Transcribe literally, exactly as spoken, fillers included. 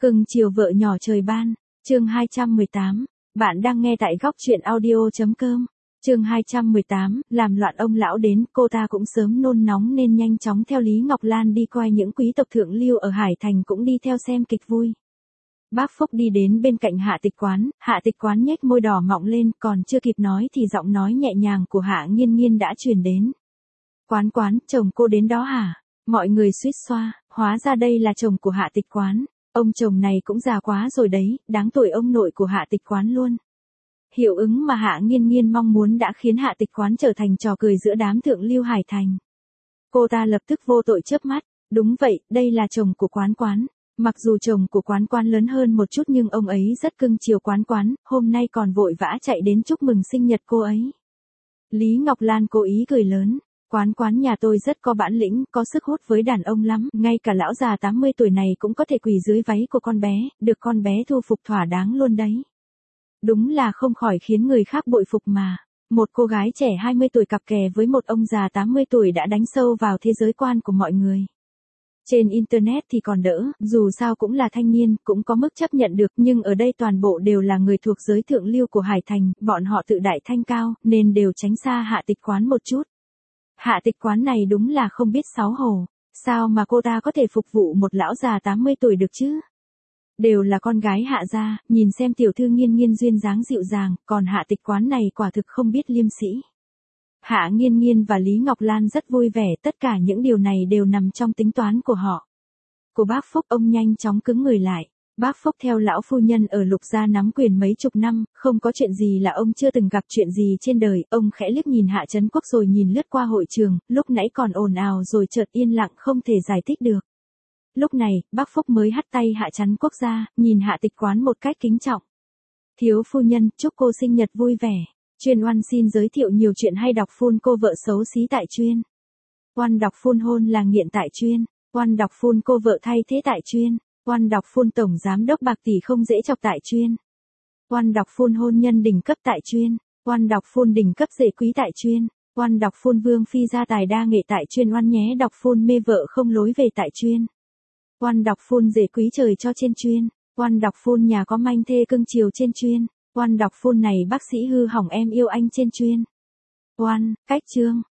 Cưng chiều vợ nhỏ trời ban, chương hai trăm mười tám, bạn đang nghe tại góc truyện audio.com, chương hai trăm mười tám, làm loạn ông lão đến, cô ta cũng sớm nôn nóng nên nhanh chóng theo Lý Ngọc Lan đi coi những quý tộc thượng lưu ở Hải Thành cũng đi theo xem kịch vui. Bác Phúc đi đến bên cạnh Hạ Tịch Quán, Hạ Tịch Quán nhếch môi đỏ mọng lên, còn chưa kịp nói thì giọng nói nhẹ nhàng của Hạ Nghiên Nghiên đã truyền đến. Quán Quán, chồng cô đến đó hả? Mọi người suýt xoa, hóa ra đây là chồng của Hạ Tịch Quán. Ông chồng này cũng già quá rồi đấy, đáng tuổi ông nội của Hạ Tịch Quán luôn. Hiệu ứng mà Hạ Nghiên Nghiên mong muốn đã khiến Hạ Tịch Quán trở thành trò cười giữa đám thượng lưu Hải Thành. Cô ta lập tức vô tội chớp mắt, đúng vậy, đây là chồng của Quán Quán. Mặc dù chồng của Quán Quán lớn hơn một chút nhưng ông ấy rất cưng chiều Quán Quán, hôm nay còn vội vã chạy đến chúc mừng sinh nhật cô ấy. Lý Ngọc Lan cố ý cười lớn. Quán Quán nhà tôi rất có bản lĩnh, có sức hút với đàn ông lắm, ngay cả lão già tám mươi tuổi này cũng có thể quỳ dưới váy của con bé, được con bé thu phục thỏa đáng luôn đấy. Đúng là không khỏi khiến người khác bội phục mà. Một cô gái trẻ hai mươi tuổi cặp kè với một ông già tám mươi tuổi đã đánh sâu vào thế giới quan của mọi người. Trên Internet thì còn đỡ, dù sao cũng là thanh niên, cũng có mức chấp nhận được, nhưng ở đây toàn bộ đều là người thuộc giới thượng lưu của Hải Thành, bọn họ tự đại thanh cao, nên đều tránh xa Hạ Tịch Quán một chút. Hạ Tịch Quán này đúng là không biết xấu hổ, sao mà cô ta có thể phục vụ một lão già tám mươi tuổi được chứ? Đều là con gái Hạ gia, nhìn xem tiểu thư Nghiên Nghiên duyên dáng dịu dàng, còn Hạ Tịch Quán này quả thực không biết liêm sĩ. Hạ Nghiên Nghiên và Lý Ngọc Lan rất vui vẻ, tất cả những điều này đều nằm trong tính toán của họ. Của bác Phúc, ông nhanh chóng cứng người lại. Bác Phúc theo lão phu nhân ở Lục gia nắm quyền mấy chục năm, không có chuyện gì là ông chưa từng gặp chuyện gì trên đời, ông khẽ liếc nhìn Hạ Trấn Quốc rồi nhìn lướt qua hội trường, lúc nãy còn ồn ào rồi chợt yên lặng không thể giải thích được. Lúc này, bác Phúc mới hắt tay Hạ Trấn Quốc ra, nhìn Hạ Tịch Quán một cách kính trọng. Thiếu phu nhân, chúc cô sinh nhật vui vẻ. Chuyên Oan xin giới thiệu nhiều chuyện hay đọc phun cô vợ xấu xí tại Chuyên. Oan đọc phun hôn là nghiện tại Chuyên. Oan đọc phun cô vợ thay thế tại Chuyên. Oan đọc phun tổng giám đốc bạc tỷ không dễ chọc tại Chuyên. Oan đọc phun hôn nhân đỉnh cấp tại Chuyên. Oan đọc phun đỉnh cấp rể quý tại Chuyên. Oan đọc phun vương phi gia tài đa nghệ tại Chuyên. Oan nhé đọc phun mê vợ không lối về tại Chuyên. Oan đọc phun rể quý trời cho trên Chuyên. Oan đọc phun nhà có manh thê cưng chiều trên Chuyên. Oan đọc phun này bác sĩ hư hỏng em yêu anh trên Chuyên. Oan, cách chương.